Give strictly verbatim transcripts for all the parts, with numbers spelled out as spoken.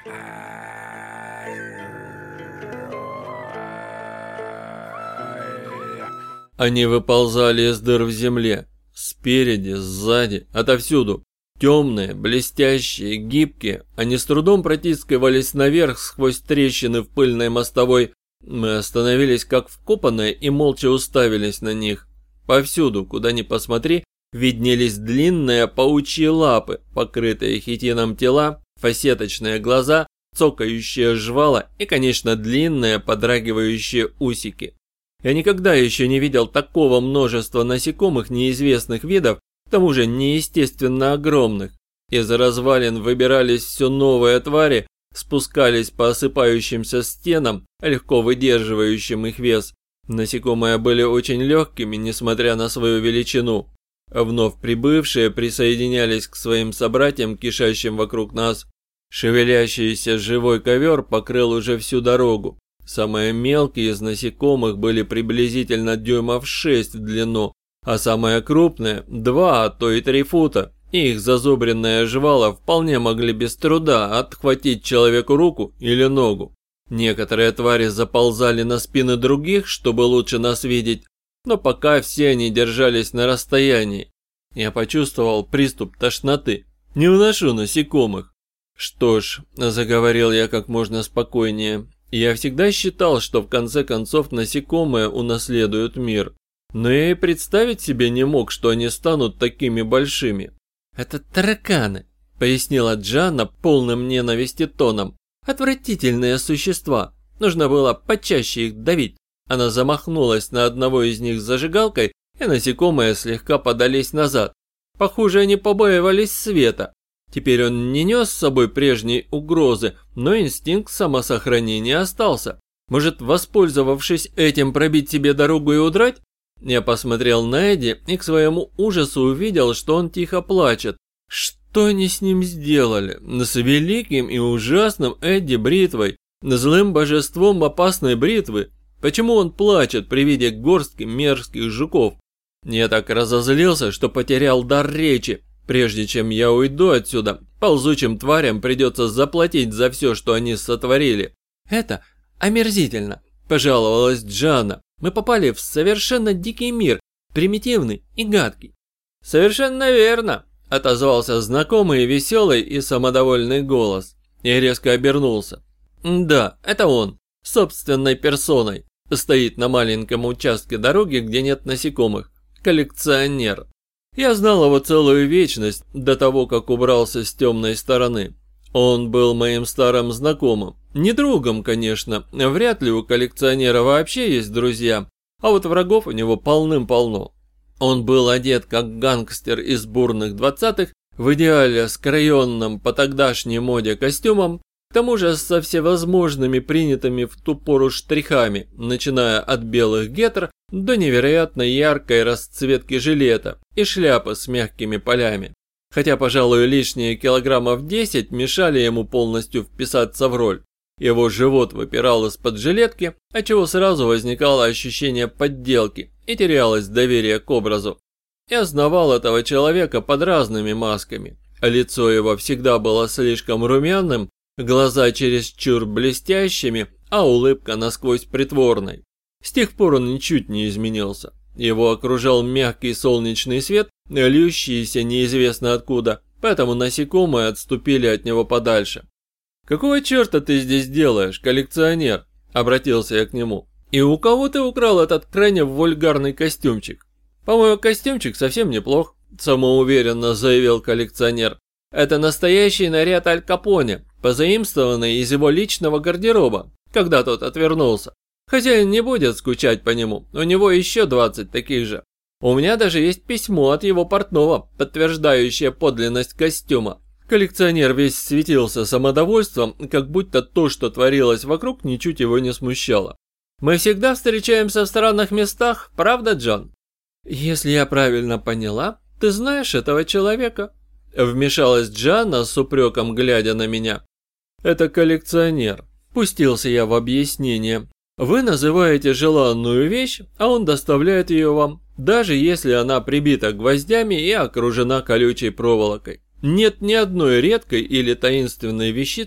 Они выползали из дыр в земле. Спереди, сзади, отовсюду. Темные, блестящие, гибкие. Они с трудом протискивались наверх сквозь трещины в пыльной мостовой. Мы остановились как вкопанные и молча уставились на них. Повсюду, куда ни посмотри, виднелись длинные паучьи лапы, покрытые хитином тела, фасеточные глаза, цокающие жвала и, конечно, длинные подрагивающие усики. Я никогда еще не видел такого множества насекомых неизвестных видов, к тому же неестественно огромных. Из развалин выбирались все новые твари, спускались по осыпающимся стенам, легко выдерживающим их вес. Насекомые были очень легкими, несмотря на свою величину. Вновь прибывшие присоединялись к своим собратьям, кишащим вокруг нас. Шевелящийся живой ковер покрыл уже всю дорогу. Самые мелкие из насекомых были приблизительно дюймов шесть в длину, а самые крупные – два, а то и три фута, и их зазубренные жвала вполне могли без труда отхватить человеку руку или ногу. Некоторые твари заползали на спины других, чтобы лучше нас видеть, но пока все они держались на расстоянии. Я почувствовал приступ тошноты. Не выношу насекомых. Что ж, заговорил я как можно спокойнее. Я всегда считал, что в конце концов насекомые унаследуют мир. Но я и представить себе не мог, что они станут такими большими. «Это тараканы», — пояснила Джанна полным ненависти тоном. «Отвратительные существа. Нужно было почаще их давить». Она замахнулась на одного из них зажигалкой, и насекомые слегка подались назад. Похоже, они побаивались света. Теперь он не нес с собой прежней угрозы, но инстинкт самосохранения остался. Может, воспользовавшись этим, пробить себе дорогу и удрать? Я посмотрел на Эдди и к своему ужасу увидел, что он тихо плачет. Что они с ним сделали? С великим и ужасным Эдди Бритвой, злым божеством опасной бритвы. Почему он плачет при виде горстки мерзких жуков? Я так разозлился, что потерял дар речи. Прежде чем я уйду отсюда, ползучим тварям придется заплатить за все, что они сотворили. Это омерзительно, пожаловалась Джанна. Мы попали в совершенно дикий мир, примитивный и гадкий. Совершенно верно, отозвался знакомый, веселый и самодовольный голос. Я резко обернулся. Да, это он, собственной персоной, стоит на маленьком участке дороги, где нет насекомых. Коллекционер. Я знал его целую вечность до того, как убрался с темной стороны. Он был моим старым знакомым. Не другом, конечно, вряд ли у коллекционера вообще есть друзья, а вот врагов у него полным-полно. Он был одет как гангстер из бурных двадцатых, в идеале скроенном по тогдашней моде костюмом, к тому же со всевозможными принятыми в ту пору штрихами, начиная от белых гетр до невероятно яркой расцветки жилета и шляпы с мягкими полями. Хотя, пожалуй, лишние килограммов десять мешали ему полностью вписаться в роль. Его живот выпирал из-под жилетки, отчего сразу возникало ощущение подделки и терялось доверие к образу. Я знавал этого человека под разными масками. Лицо его всегда было слишком румяным, глаза чересчур блестящими, а улыбка насквозь притворной. С тех пор он ничуть не изменился. Его окружал мягкий солнечный свет, льющийся неизвестно откуда, поэтому насекомые отступили от него подальше. «Какого черта ты здесь делаешь, коллекционер?» – обратился я к нему. «И у кого ты украл этот крайне вульгарный костюмчик?» «По-моему, костюмчик совсем неплох», – самоуверенно заявил коллекционер. «Это настоящий наряд Аль Капоне, позаимствованный из его личного гардероба, когда тот отвернулся. Хозяин не будет скучать по нему, у него еще двадцать таких же. У меня даже есть письмо от его портного, подтверждающее подлинность костюма». Коллекционер весь светился самодовольством, как будто то, что творилось вокруг, ничуть его не смущало. «Мы всегда встречаемся в странных местах, правда, Джон?» «Если я правильно поняла, ты знаешь этого человека?» Вмешалась Джанна с упреком, глядя на меня. «Это коллекционер», – пустился я в объяснение. «Вы называете желанную вещь, а он доставляет ее вам, даже если она прибита гвоздями и окружена колючей проволокой. Нет ни одной редкой или таинственной вещицы,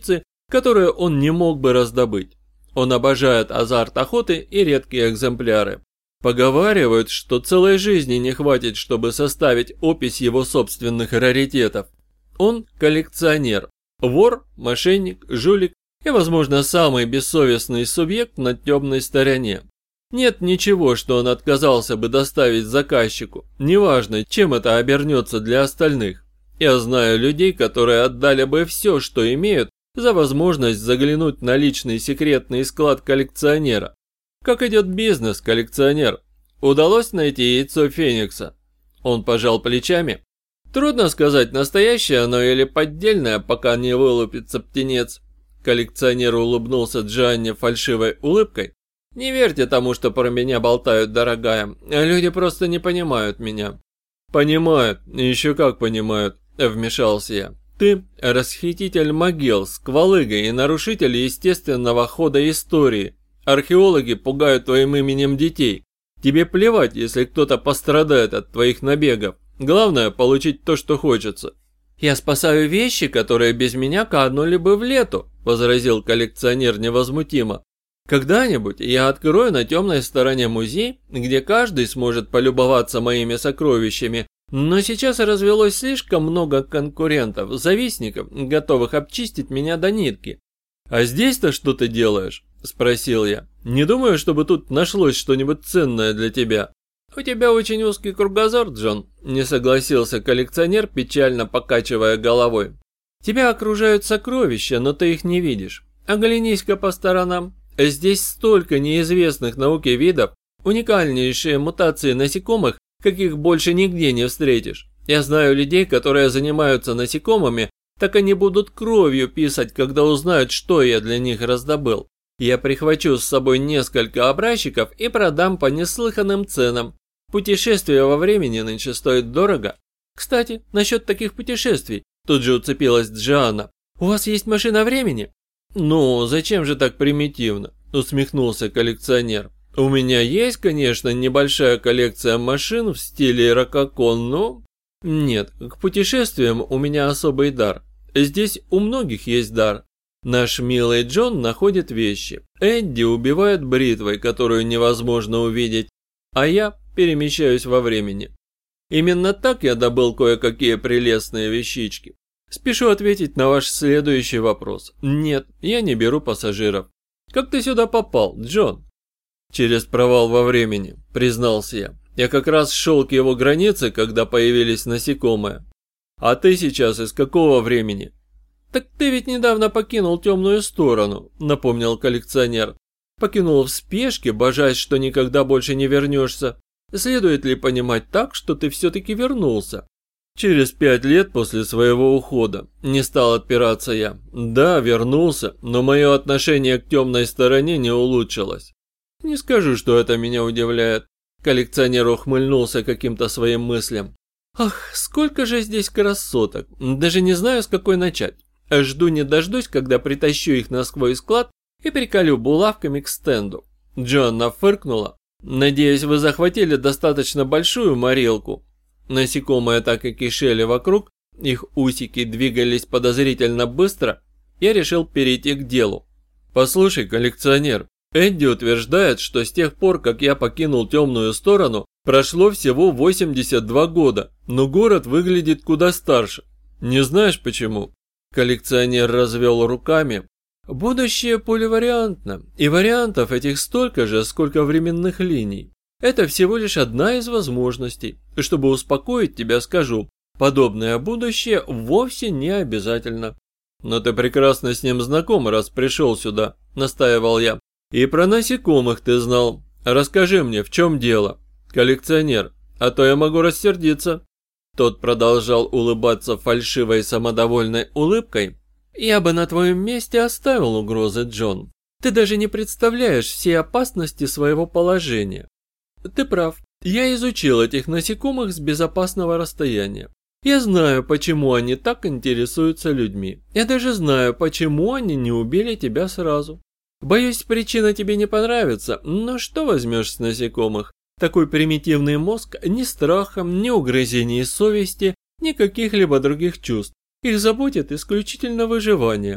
которые он не мог бы раздобыть. Он обожает азарт охоты и редкие экземпляры. Поговаривают, что целой жизни не хватит, чтобы составить опись его собственных раритетов. Он коллекционер, вор, мошенник, жулик и, возможно, самый бессовестный субъект на темной стороне. Нет ничего, что он отказался бы доставить заказчику, неважно, чем это обернется для остальных. Я знаю людей, которые отдали бы все, что имеют, за возможность заглянуть на личный секретный склад коллекционера. Как идет бизнес, коллекционер? Удалось найти яйцо Феникса? Он пожал плечами. Трудно сказать, настоящее оно или поддельное, пока не вылупится птенец. Коллекционер улыбнулся Джоанне фальшивой улыбкой. Не верьте тому, что про меня болтают, дорогая. Люди просто не понимают меня. Понимают, еще как понимают, вмешался я. Ты расхититель могил, сквалыга и нарушитель естественного хода истории. Археологи пугают твоим именем детей. Тебе плевать, если кто-то пострадает от твоих набегов. Главное получить то, что хочется. Я спасаю вещи, которые без меня канули бы в лету, возразил коллекционер невозмутимо. Когда-нибудь я открою на темной стороне музей, где каждый сможет полюбоваться моими сокровищами, но сейчас развелось слишком много конкурентов, завистников, готовых обчистить меня до нитки. «А здесь-то что ты делаешь?» – спросил я. «Не думаю, чтобы тут нашлось что-нибудь ценное для тебя». «У тебя очень узкий кругозор, Джон», – не согласился коллекционер, печально покачивая головой. «Тебя окружают сокровища, но ты их не видишь. Оглянись-ка по сторонам. Здесь столько неизвестных науке видов, уникальнейшие мутации насекомых, каких больше нигде не встретишь. Я знаю людей, которые занимаются насекомыми, так они будут кровью писать, когда узнают, что я для них раздобыл. Я прихвачу с собой несколько образчиков и продам по неслыханным ценам. Путешествие во времени нынче стоит дорого. Кстати, насчет таких путешествий, тут же уцепилась Джоанна. У вас есть машина времени? Ну, зачем же так примитивно? Усмехнулся коллекционер. У меня есть, конечно, небольшая коллекция машин в стиле рококо, но... Нет, к путешествиям у меня особый дар. Здесь у многих есть дар. Наш милый Джон находит вещи. Эдди убивает бритвой, которую невозможно увидеть. А я перемещаюсь во времени. Именно так я добыл кое-какие прелестные вещички. Спешу ответить на ваш следующий вопрос. Нет, я не беру пассажиров. Как ты сюда попал, Джон? Через провал во времени, признался я. Я как раз шел к его границе, когда появились насекомые. А ты сейчас из какого времени? Так ты ведь недавно покинул темную сторону, напомнил коллекционер. Покинул в спешке, божась, что никогда больше не вернешься. Следует ли понимать так, что ты все-таки вернулся? Через пять лет после своего ухода. Не стал отпираться я. Да, вернулся, но мое отношение к темной стороне не улучшилось. Не скажу, что это меня удивляет. Коллекционер ухмыльнулся каким-то своим мыслям. Ах, сколько же здесь красоток. Даже не знаю, с какой начать. Жду не дождусь, когда притащу их на свой склад и приколю булавками к стенду. Джоанна фыркнула. Надеюсь, вы захватили достаточно большую морилку. Насекомые так и кишели вокруг, их усики двигались подозрительно быстро. Я решил перейти к делу. Послушай, коллекционер, Эдди утверждает, что с тех пор, как я покинул темную сторону, прошло всего восемьдесят два года, но город выглядит куда старше. Не знаешь почему? Коллекционер развел руками. Будущее поливариантно, и вариантов этих столько же, сколько временных линий. Это всего лишь одна из возможностей. Чтобы успокоить тебя, скажу, подобное будущее вовсе не обязательно. Но ты прекрасно с ним знаком, раз пришел сюда, настаивал я. И про насекомых ты знал. Расскажи мне, в чем дело, коллекционер, а то я могу рассердиться. Тот продолжал улыбаться фальшивой самодовольной улыбкой. Я бы на твоем месте оставил угрозы, Джон. Ты даже не представляешь все опасности своего положения. Ты прав. Я изучил этих насекомых с безопасного расстояния. Я знаю, почему они так интересуются людьми. Я даже знаю, почему они не убили тебя сразу. Боюсь, причина тебе не понравится, но что возьмешь с насекомых? Такой примитивный мозг ни страхом, ни угрызений совести, ни каких-либо других чувств. Их заботит исключительно выживание.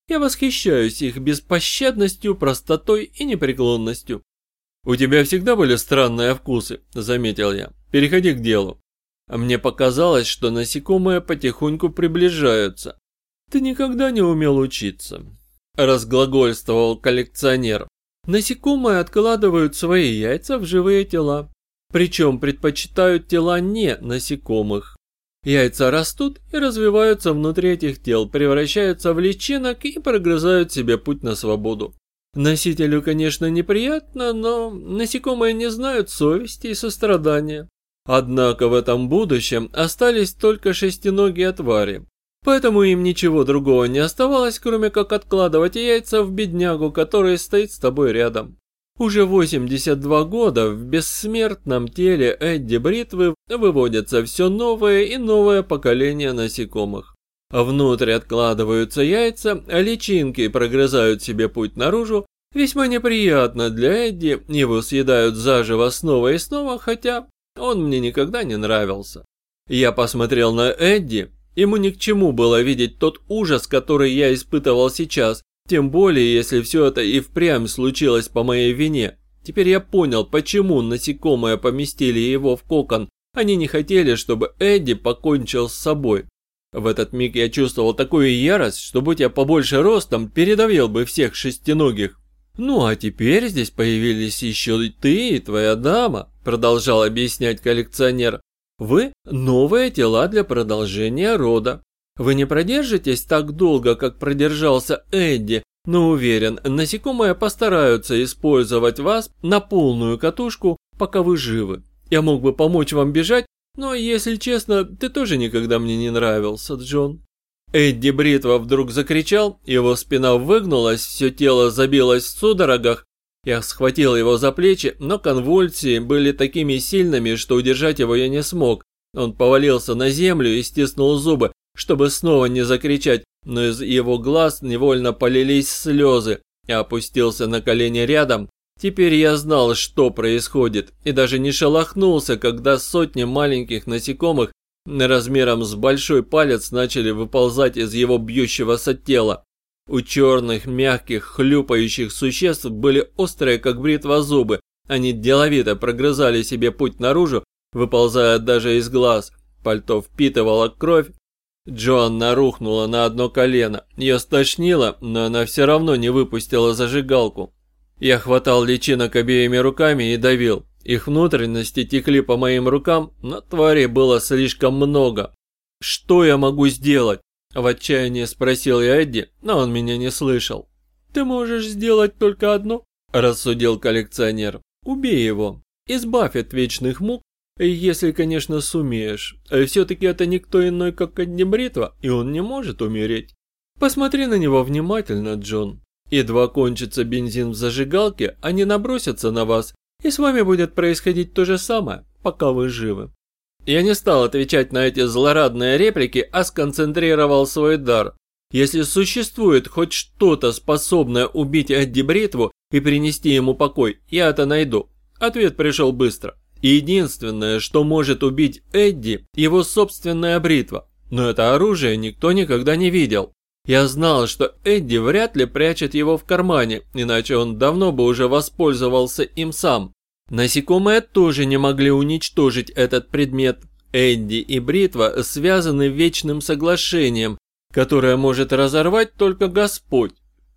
Я восхищаюсь их беспощадностью, простотой и непреклонностью. «У тебя всегда были странные вкусы», – заметил я. «Переходи к делу». А мне показалось, что насекомые потихоньку приближаются. «Ты никогда не умел учиться», – разглагольствовал коллекционер. «Насекомые откладывают свои яйца в живые тела. Причем предпочитают тела не насекомых. Яйца растут и развиваются внутри этих тел, превращаются в личинок и прогрызают себе путь на свободу. Носителю, конечно, неприятно, но насекомые не знают совести и сострадания. Однако в этом будущем остались только шестиногие твари. Поэтому им ничего другого не оставалось, кроме как откладывать яйца в беднягу, который стоит с тобой рядом. Уже восемьдесят два года в бессмертном теле Эдди Бритвы выводятся все новое и новое поколение насекомых. Внутрь откладываются яйца, а личинки прогрызают себе путь наружу. Весьма неприятно для Эдди, его съедают заживо снова и снова, хотя он мне никогда не нравился. Я посмотрел на Эдди, ему ни к чему было видеть тот ужас, который я испытывал сейчас, тем более, если все это и впрямь случилось по моей вине. Теперь я понял, почему насекомые поместили его в кокон, они не хотели, чтобы Эдди покончил с собой. В этот миг я чувствовал такую ярость, что, будь я побольше ростом, передавил бы всех шестиногих. «Ну а теперь здесь появились еще и ты, и твоя дама», продолжал объяснять коллекционер. «Вы – новые тела для продолжения рода. Вы не продержитесь так долго, как продержался Эдди, но уверен, насекомые постараются использовать вас на полную катушку, пока вы живы. Я мог бы помочь вам бежать, но, если честно, ты тоже никогда мне не нравился, Джон». Эдди Бритва вдруг закричал, его спина выгнулась, все тело забилось в судорогах. Я схватил его за плечи, но конвульсии были такими сильными, что удержать его я не смог. Он повалился на землю и стиснул зубы, чтобы снова не закричать, но из его глаз невольно полились слезы. Я опустился на колени рядом. Теперь я знал, что происходит, и даже не шелохнулся, когда сотни маленьких насекомых размером с большой палец начали выползать из его бьющегося тела. У черных, мягких, хлюпающих существ были острые, как бритва, зубы. Они деловито прогрызали себе путь наружу, выползая даже из глаз. Пальто впитывало кровь. Джоанна рухнула на одно колено. Ее стошнило, но она все равно не выпустила зажигалку. Я хватал личинок обеими руками и давил. Их внутренности текли по моим рукам, но тварей было слишком много. «Что я могу сделать?» – в отчаянии спросил я Эдди, но он меня не слышал. «Ты можешь сделать только одно», – рассудил коллекционер. «Убей его. Избавь от вечных мук, если, конечно, сумеешь. Все-таки это никто иной, как Эдди Бритва, и он не может умереть. Посмотри на него внимательно, Джон. Едва кончится бензин в зажигалке, они набросятся на вас, и с вами будет происходить то же самое, пока вы живы». Я не стал отвечать на эти злорадные реплики, а сконцентрировал свой дар. Если существует хоть что-то, способное убить Эдди Бритву и принести ему покой, я это найду. Ответ пришел быстро. Единственное, что может убить Эдди, его собственная бритва. Но это оружие никто никогда не видел. Я знал, что Эдди вряд ли прячет его в кармане, иначе он давно бы уже воспользовался им сам. Насекомые тоже не могли уничтожить этот предмет. Эдди и бритва связаны вечным соглашением, которое может разорвать только Господь.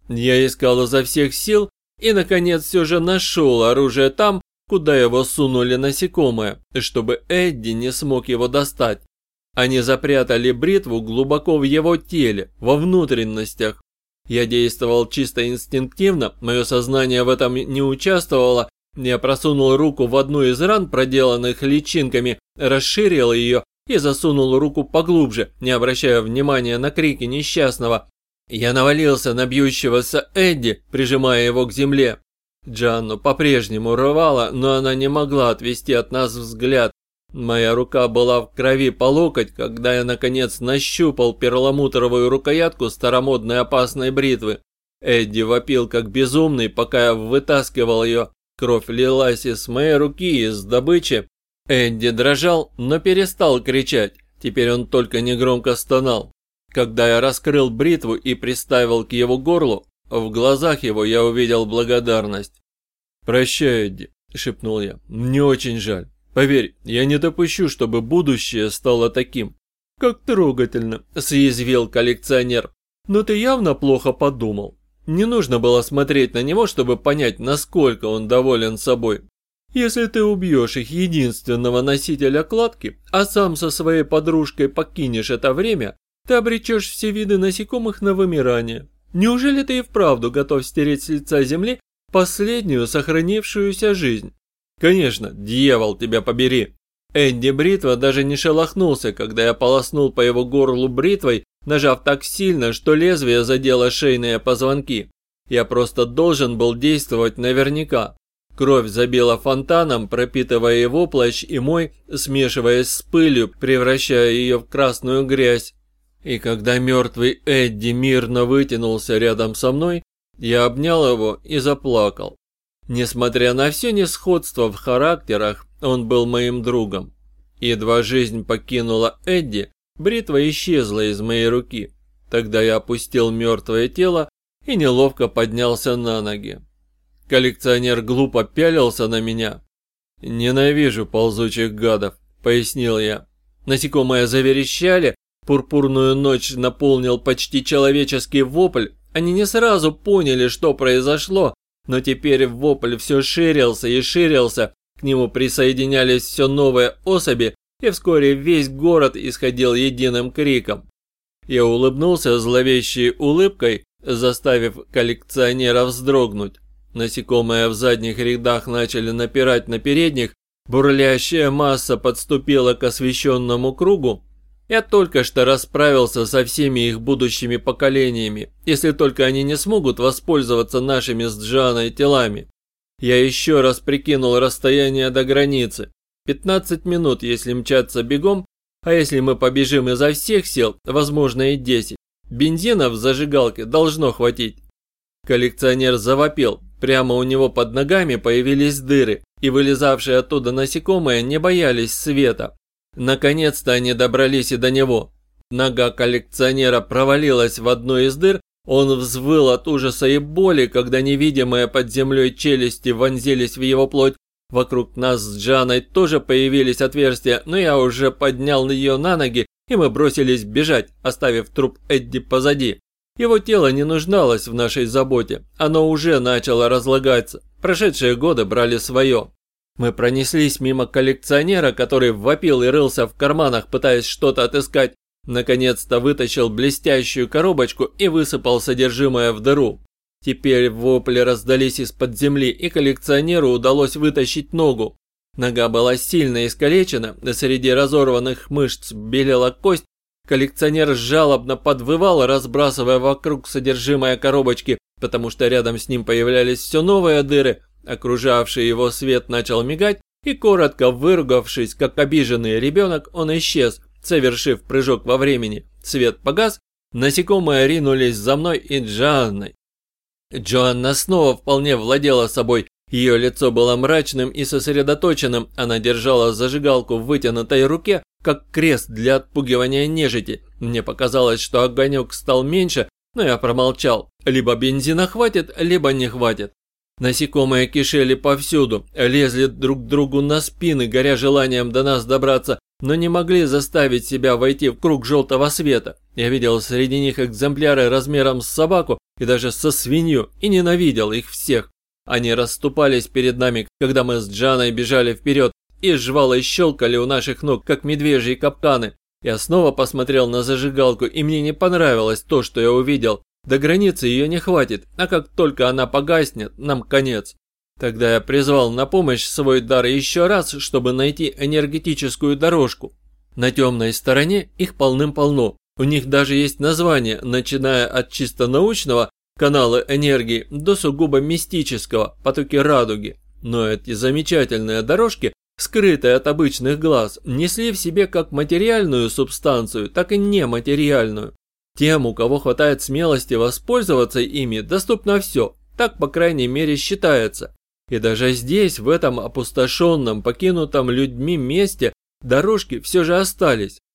Я искал изо всех сил и, наконец, все же нашел оружие там, куда его сунули насекомые, чтобы Эдди не смог его достать. Они запрятали бритву глубоко в его теле, во внутренностях. Я действовал чисто инстинктивно, мое сознание в этом не участвовало. Я просунул руку в одну из ран, проделанных личинками, расширил ее и засунул руку поглубже, не обращая внимания на крики несчастного. Я навалился на бьющегося Эдди, прижимая его к земле. Джанну по-прежнему рвало, но она не могла отвести от нас взгляд. Моя рука была в крови по локоть, когда я наконец нащупал перламутровую рукоятку старомодной опасной бритвы. Эдди вопил как безумный, пока я вытаскивал ее. Кровь лилась из моей руки, из добычи. Эдди дрожал, но перестал кричать. Теперь он только негромко стонал. Когда я раскрыл бритву и приставил к его горлу, в глазах его я увидел благодарность. «Прощай, Эдди», – шепнул я, – «мне очень жаль. Поверь, я не допущу, чтобы будущее стало таким». «Как трогательно», – съязвил коллекционер. «Но ты явно плохо подумал. Не нужно было смотреть на него, чтобы понять, насколько он доволен собой. Если ты убьешь их единственного носителя кладки, а сам со своей подружкой покинешь это время, ты обречешь все виды насекомых на вымирание. Неужели ты и вправду готов стереть с лица земли последнюю сохранившуюся жизнь?» «Конечно, дьявол тебя побери!» Эдди Бритва даже не шелохнулся, когда я полоснул по его горлу бритвой, нажав так сильно, что лезвие задело шейные позвонки. Я просто должен был действовать наверняка. Кровь забила фонтаном, пропитывая его плащ и мой, смешиваясь с пылью, превращая ее в красную грязь. И когда мертвый Эдди мирно вытянулся рядом со мной, я обнял его и заплакал. Несмотря на все несходство в характерах, он был моим другом. Едва жизнь покинула Эдди, бритва исчезла из моей руки. Тогда я опустил мертвое тело и неловко поднялся на ноги. Коллекционер глупо пялился на меня. «Ненавижу ползучих гадов», — пояснил я. Насекомые заверещали, пурпурную ночь наполнил почти человеческий вопль. Они не сразу поняли, что произошло, но теперь вопль все ширился и ширился, к нему присоединялись все новые особи, и вскоре весь город исходил единым криком. Я улыбнулся зловещей улыбкой, заставив коллекционера вздрогнуть. Насекомые в задних рядах начали напирать на передних, бурлящая масса подступила к освещенному кругу. Я только что расправился со всеми их будущими поколениями, если только они не смогут воспользоваться нашими с Джаной телами. Я еще раз прикинул расстояние до границы. пятнадцать минут, если мчаться бегом, а если мы побежим изо всех сил, возможно и десять. Бензина в зажигалке должно хватить. Коллекционер завопил. Прямо у него под ногами появились дыры, и вылезавшие оттуда насекомые не боялись света. Наконец-то они добрались и до него. Нога коллекционера провалилась в одну из дыр, он взвыл от ужаса и боли, когда невидимые под землей челюсти вонзились в его плоть. Вокруг нас с Джаной тоже появились отверстия, но я уже поднял ее на ноги, и мы бросились бежать, оставив труп Эдди позади. Его тело не нуждалось в нашей заботе, оно уже начало разлагаться, прошедшие годы брали свое. Мы пронеслись мимо коллекционера, который вопил и рылся в карманах, пытаясь что-то отыскать. Наконец-то вытащил блестящую коробочку и высыпал содержимое в дыру. Теперь вопли раздались из-под земли, и коллекционеру удалось вытащить ногу. Нога была сильно искалечена, среди разорванных мышц белела кость. Коллекционер жалобно подвывал, разбрасывая вокруг содержимое коробочки, потому что рядом с ним появлялись все новые дыры. Окружавший его свет начал мигать, и коротко выругавшись, как обиженный ребенок, он исчез, совершив прыжок во времени. Свет погас, насекомые ринулись за мной и Джанной. Джоанна снова вполне владела собой. Ее лицо было мрачным и сосредоточенным, она держала зажигалку в вытянутой руке, как крест для отпугивания нежити. Мне показалось, что огонек стал меньше, но я промолчал. Либо бензина хватит, либо не хватит. Насекомые кишели повсюду, лезли друг к другу на спины, горя желанием до нас добраться, но не могли заставить себя войти в круг желтого света. Я видел среди них экземпляры размером с собаку и даже со свинью, и ненавидел их всех. Они расступались перед нами, когда мы с Джаной бежали вперед, и жвалы щелкали у наших ног, как медвежьи капканы. Я снова посмотрел на зажигалку, и мне не понравилось то, что я увидел. До границы ее не хватит, а как только она погаснет, нам конец. Тогда я призвал на помощь свой дар еще раз, чтобы найти энергетическую дорожку. На темной стороне их полным-полно. У них даже есть название, начиная от чисто научного канала энергии до сугубо мистического потоки радуги. Но эти замечательные дорожки, скрытые от обычных глаз, несли в себе как материальную субстанцию, так и нематериальную. Тем, у кого хватает смелости воспользоваться ими, доступно все, так по крайней мере считается. И даже здесь, в этом опустошенном, покинутом людьми месте, дорожки все же остались.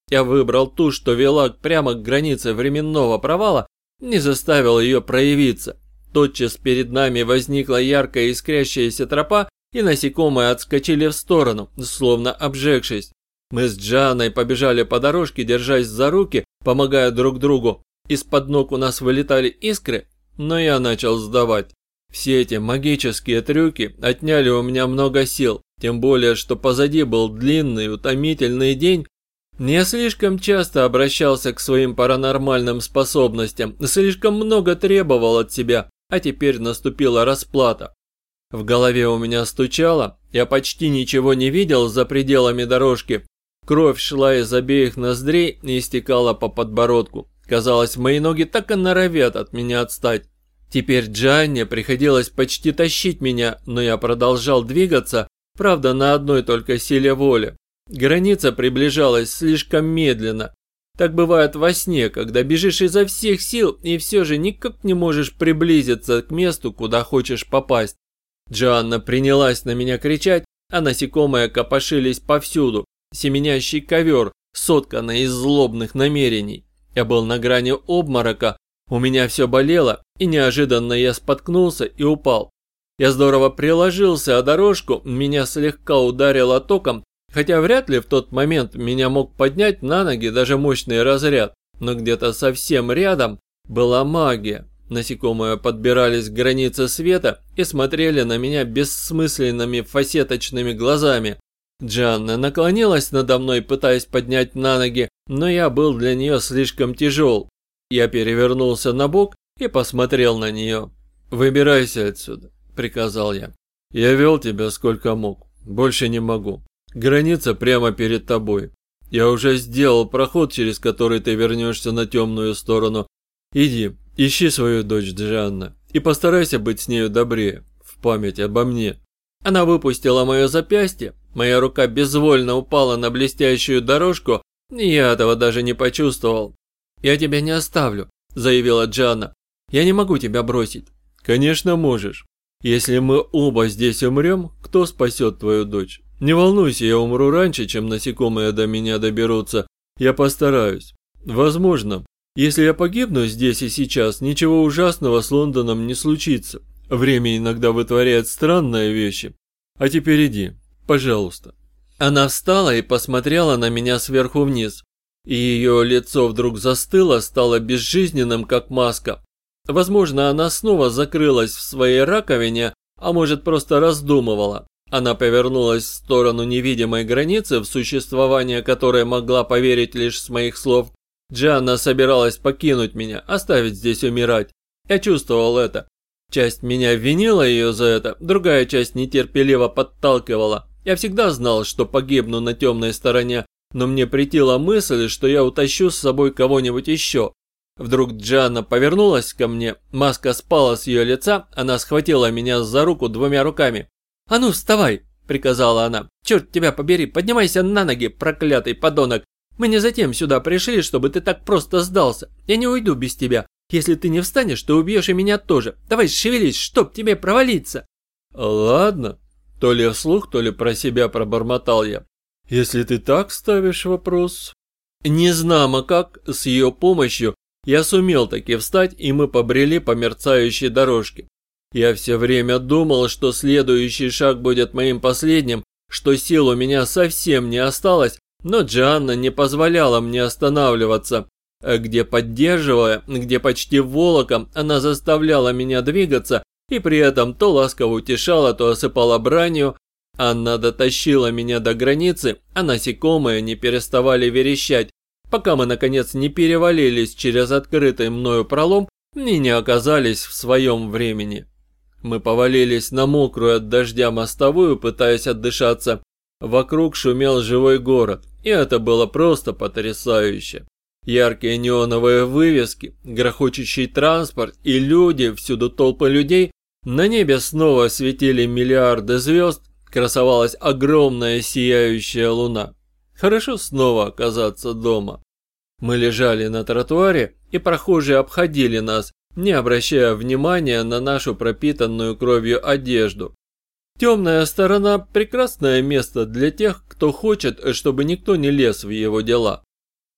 Я выбрал ту, что вела прямо к границе временного провала, не заставил ее проявиться. Тотчас перед нами возникла яркая искрящаяся тропа, и насекомые отскочили в сторону, словно обжегшись. Мы с Джианной побежали по дорожке, держась за руки, помогая друг другу. Из-под ног у нас вылетали искры, но я начал сдавать. Все эти магические трюки отняли у меня много сил, тем более, что позади был длинный, утомительный день. Я слишком часто обращался к своим паранормальным способностям, слишком много требовал от себя, а теперь наступила расплата. В голове у меня стучало, я почти ничего не видел за пределами дорожки. Кровь шла из обеих ноздрей и стекала по подбородку. Казалось, мои ноги так и норовят от меня отстать. Теперь Джанне приходилось почти тащить меня, но я продолжал двигаться, правда, на одной только силе воли. Граница приближалась слишком медленно. Так бывает во сне, когда бежишь изо всех сил и все же никак не можешь приблизиться к месту, куда хочешь попасть. Джианна принялась на меня кричать, а насекомые копошились повсюду. Семенящий ковер, сотканный из злобных намерений. Я был на грани обморока, у меня все болело, и неожиданно я споткнулся и упал. Я здорово приложился о дорожку, меня слегка ударило током, хотя вряд ли в тот момент меня мог поднять на ноги даже мощный разряд, но где-то совсем рядом была магия. Насекомые подбирались к границе света и смотрели на меня бессмысленными фасеточными глазами. Джианна наклонилась надо мной, пытаясь поднять на ноги, но я был для нее слишком тяжел. Я перевернулся на бок и посмотрел на нее. «Выбирайся отсюда», — приказал я. «Я вел тебя сколько мог, больше не могу. Граница прямо перед тобой. Я уже сделал проход, через который ты вернешься на темную сторону. Иди, ищи свою дочь Джианна и постарайся быть с нею добрее, в память обо мне». Она выпустила мое запястье, моя рука безвольно упала на блестящую дорожку, и я этого даже не почувствовал. «Я тебя не оставлю», — заявила Джианна. «Я не могу тебя бросить». «Конечно можешь. Если мы оба здесь умрем, кто спасет твою дочь? Не волнуйся, я умру раньше, чем насекомые до меня доберутся. Я постараюсь. Возможно, если я погибну здесь и сейчас, ничего ужасного с Лондоном не случится. Время иногда вытворяет странные вещи. А теперь иди, пожалуйста». Она встала и посмотрела на меня сверху вниз. И ее лицо вдруг застыло, стало безжизненным, как маска. Возможно, она снова закрылась в своей раковине, а может, просто раздумывала. Она повернулась в сторону невидимой границы, в существование которой могла поверить лишь с моих слов. Джианна собиралась покинуть меня, оставить здесь умирать. Я чувствовал это. Часть меня винила ее за это, другая часть нетерпеливо подталкивала. Я всегда знал, что погибну на темной стороне, но мне претила мысль, что я утащу с собой кого-нибудь еще. Вдруг Джианна повернулась ко мне, маска спала с ее лица, она схватила меня за руку двумя руками. «А ну, вставай!» – приказала она. «Черт тебя побери, поднимайся на ноги, проклятый подонок! Мы не затем сюда пришли, чтобы ты так просто сдался. Я не уйду без тебя. Если ты не встанешь, то убьешь и меня тоже. Давай шевелись, чтоб тебе провалиться!» «Ладно», – то ли вслух, то ли про себя пробормотал я. «Если ты так ставишь вопрос...» Незнамо как, с ее помощью, я сумел таки встать, и мы побрели по мерцающей дорожке. Я все время думал, что следующий шаг будет моим последним, что сил у меня совсем не осталось, но Джианна не позволяла мне останавливаться. Где поддерживая, где почти волоком, она заставляла меня двигаться, и при этом то ласково утешала, то осыпала бранью. Она дотащила меня до границы, а насекомые не переставали верещать, пока мы наконец не перевалились через открытый мною пролом и не оказались в своем времени. Мы повалились на мокрую от дождя мостовую, пытаясь отдышаться. Вокруг шумел живой город, и это было просто потрясающе. Яркие неоновые вывески, грохочущий транспорт и люди, всюду толпы людей. На небе снова светили миллиарды звезд, красовалась огромная сияющая луна. Хорошо снова оказаться дома. Мы лежали на тротуаре, и прохожие обходили нас, не обращая внимания на нашу пропитанную кровью одежду. Темная сторона – прекрасное место для тех, кто хочет, чтобы никто не лез в его дела.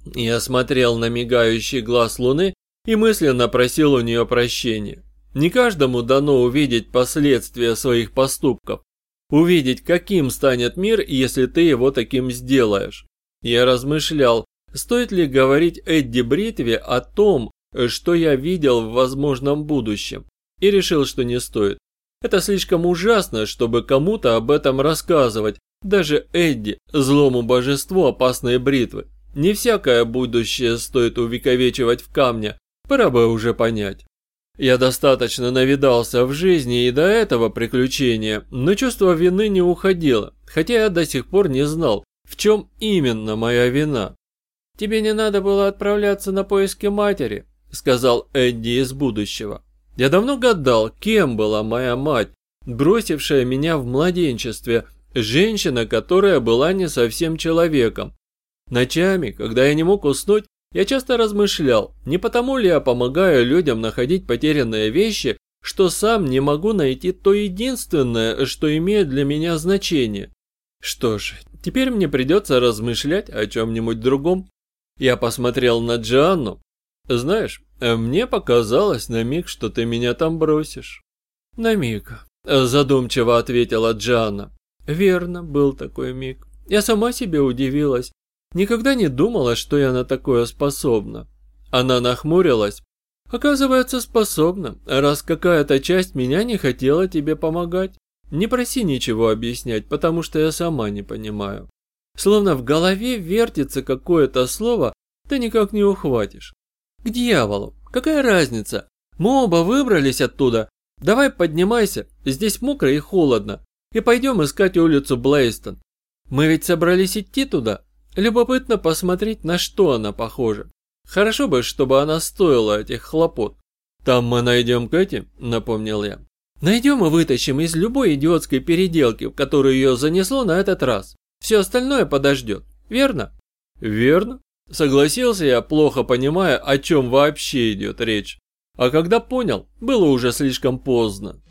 Я смотрел на мигающий глаз луны и мысленно просил у нее прощения. Не каждому дано увидеть последствия своих поступков, увидеть, каким станет мир, если ты его таким сделаешь. Я размышлял, стоит ли говорить Эдди Бритве о том, что я видел в возможном будущем, и решил, что не стоит. Это слишком ужасно, чтобы кому-то об этом рассказывать, даже Эдди, злому божеству опасной бритвы. Не всякое будущее стоит увековечивать в камне, пора бы уже понять. Я достаточно навидался в жизни и до этого приключения, но чувство вины не уходило, хотя я до сих пор не знал, в чем именно моя вина. «Тебе не надо было отправляться на поиски матери», — сказал Эдди из будущего. Я давно гадал, кем была моя мать, бросившая меня в младенчестве, женщина, которая была не совсем человеком. Ночами, когда я не мог уснуть, я часто размышлял, не потому ли я помогаю людям находить потерянные вещи, что сам не могу найти то единственное, что имеет для меня значение. Что ж, теперь мне придется размышлять о чем-нибудь другом. Я посмотрел на Джианну. Знаешь, мне показалось на миг, что ты меня там бросишь. На миг, задумчиво ответила Джианна. Верно, был такой миг. Я сама себе удивилась. Никогда не думала, что я на такое способна. Она нахмурилась. Оказывается, способна, раз какая-то часть меня не хотела тебе помогать. Не проси ничего объяснять, потому что я сама не понимаю. Словно в голове вертится какое-то слово, ты никак не ухватишь. К дьяволу, какая разница? Мы оба выбрались оттуда. Давай поднимайся, здесь мокро и холодно. И пойдем искать улицу Блейстон. Мы ведь собрались идти туда. Любопытно посмотреть, на что она похожа. Хорошо бы, чтобы она стоила этих хлопот. Там мы найдем Кэти, напомнил я. Найдем и вытащим из любой идиотской переделки, в которую ее занесло на этот раз. Все остальное подождет, верно? Верно. Согласился я, плохо понимая, о чем вообще идет речь. А когда понял, было уже слишком поздно.